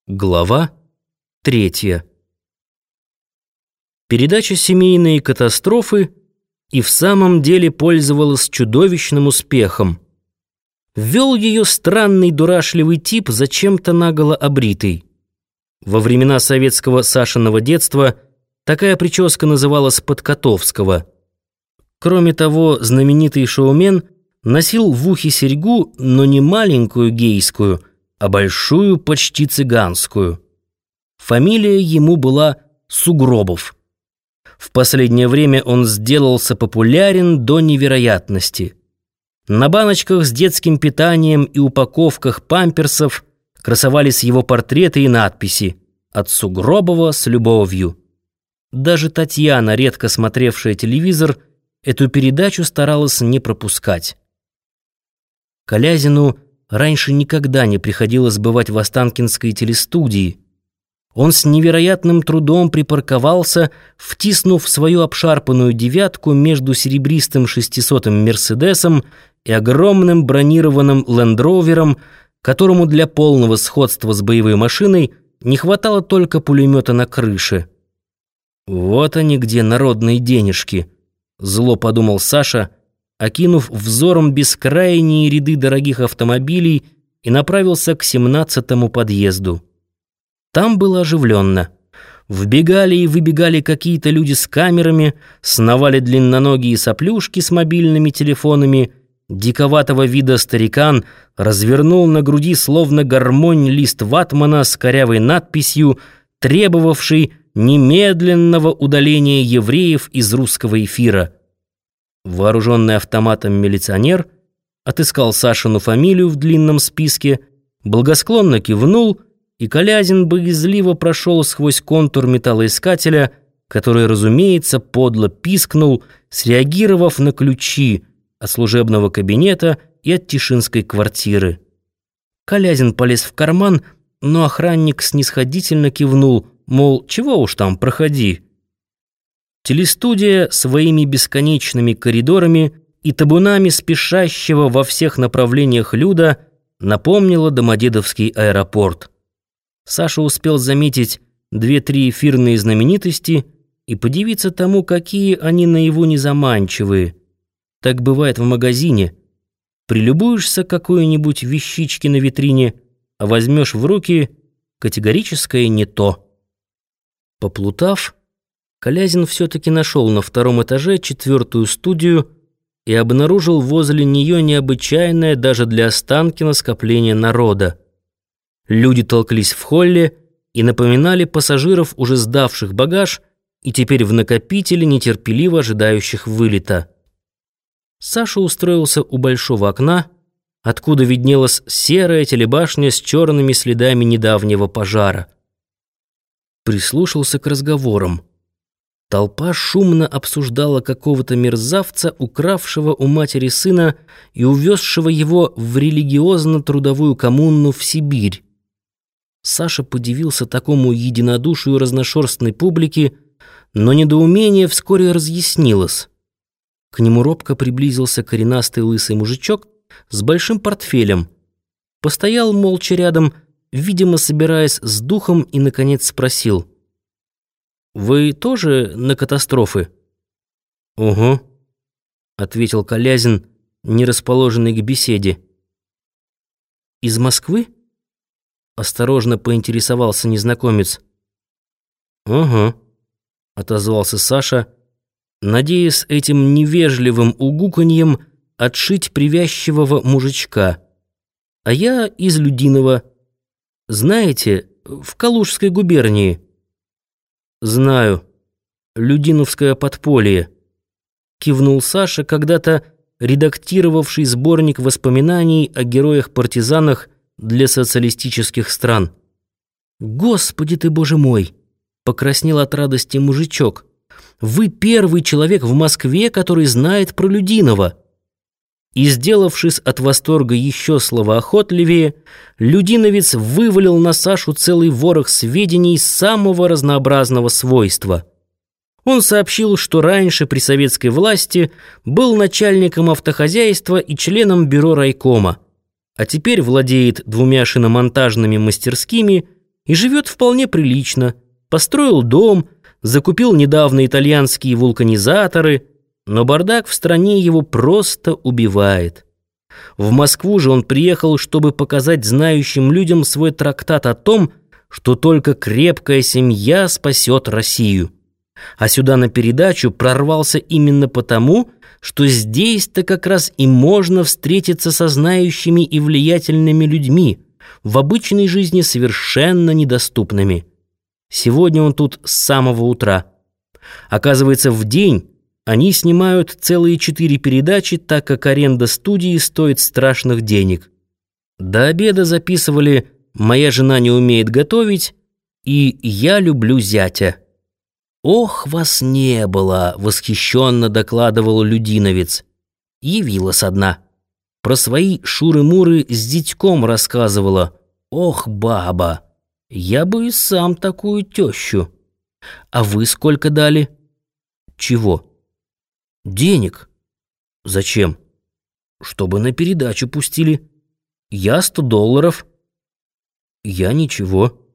Глава 3. Передача «Семейные катастрофы» и в самом деле пользовалась чудовищным успехом. Вел ее странный дурашливый тип, зачем-то наголо обритый. Во времена советского Сашиного детства такая прическа называлась «Подкотовского». Кроме того, знаменитый шоумен носил в ухе серьгу, но не маленькую гейскую, а большую, почти цыганскую. Фамилия ему была Сугробов. В последнее время он сделался популярен до невероятности. На баночках с детским питанием и упаковках памперсов красовались его портреты и надписи «От Сугробова с любовью». Даже Татьяна, редко смотревшая телевизор, эту передачу старалась не пропускать. Колязину раньше никогда не приходилось бывать в Останкинской телестудии. Он с невероятным трудом припарковался, втиснув свою обшарпанную девятку между серебристым 600-м «Мерседесом» и огромным бронированным «Лендровером», которому для полного сходства с боевой машиной не хватало только пулемета на крыше. «Вот они где, народные денежки», — зло подумал Саша, окинув взором бескрайние ряды дорогих автомобилей, и направился к 17-му подъезду. Там было оживленно. Вбегали и выбегали какие-то люди с камерами, сновали длинноногие соплюшки с мобильными телефонами. Диковатого вида старикан развернул на груди словно гармонь лист ватмана с корявой надписью, требовавший немедленного удаления евреев из русского эфира. Вооруженный автоматом милиционер отыскал Сашину фамилию в длинном списке, благосклонно кивнул, и Колязин боязливо прошел сквозь контур металлоискателя, который, разумеется, подло пискнул, среагировав на ключи от служебного кабинета и от Тишинской квартиры. Колязин полез в карман, но охранник снисходительно кивнул, мол, чего уж там, проходи. Телестудия своими бесконечными коридорами и табунами спешащего во всех направлениях люда напомнила Домодедовский аэропорт. Саша успел заметить 2-3 эфирные знаменитости и подивиться тому, какие они наяву незаманчивые. Так бывает в магазине. Прилюбуешься какой-нибудь вещичке на витрине, а возьмешь в руки категорическое не то. Поплутав, Колязин все-таки нашел на 2-м этаже 4-ю студию и обнаружил возле нее необычайное даже для Останкина скопление народа. Люди толклись в холле и напоминали пассажиров, уже сдавших багаж, и теперь в накопителе, нетерпеливо ожидающих вылета. Саша устроился у большого окна, откуда виднелась серая телебашня с черными следами недавнего пожара. Прислушался к разговорам. Толпа шумно обсуждала какого-то мерзавца, укравшего у матери сына и увезшего его в религиозно-трудовую коммуну в Сибирь. Саша подивился такому единодушию разношерстной публики, но недоумение вскоре разъяснилось. К нему робко приблизился коренастый лысый мужичок с большим портфелем. Постоял молча рядом, видимо, собираясь с духом, и, наконец, спросил: «Вы тоже на катастрофы?» «Угу», — ответил Колязин, не расположенный к беседе. «Из Москвы?» — осторожно поинтересовался незнакомец. «Угу», — отозвался Саша, надеясь этим невежливым угуканьем отшить привязчивого мужичка. «А я из Людиного. Знаете, в Калужской губернии». «Знаю. Людиновское подполье», — кивнул Саша, когда-то редактировавший сборник воспоминаний о героях-партизанах для социалистических стран. «Господи ты, боже мой!» — покраснел от радости мужичок. «Вы первый человек в Москве, который знает про Людинова». И, сделавшись от восторга еще словоохотливее, людиновец вывалил на Сашу целый ворох сведений самого разнообразного свойства. Он сообщил, что раньше при советской власти был начальником автохозяйства и членом бюро райкома, а теперь владеет 2 шиномонтажными мастерскими и живет вполне прилично. Построил дом, закупил недавно итальянские вулканизаторы, но бардак в стране его просто убивает. В Москву же он приехал, чтобы показать знающим людям свой трактат о том, что только крепкая семья спасет Россию. А сюда на передачу прорвался именно потому, что здесь-то как раз и можно встретиться со знающими и влиятельными людьми, в обычной жизни совершенно недоступными. Сегодня он тут с самого утра. Оказывается, в день они снимают целые 4 передачи, так как аренда студии стоит страшных денег. До обеда записывали «Моя жена не умеет готовить» и «Я люблю зятя». «Ох, вас не было!» — восхищенно докладывал Людиновец. Явилась одна. Про свои шуры-муры с дитьком рассказывала. «Ох, баба! Я бы и сам такую тещу. А вы сколько дали?» «Чего?» «Денег». «Зачем?» «Чтобы на передачу пустили. Я $100. Я ничего».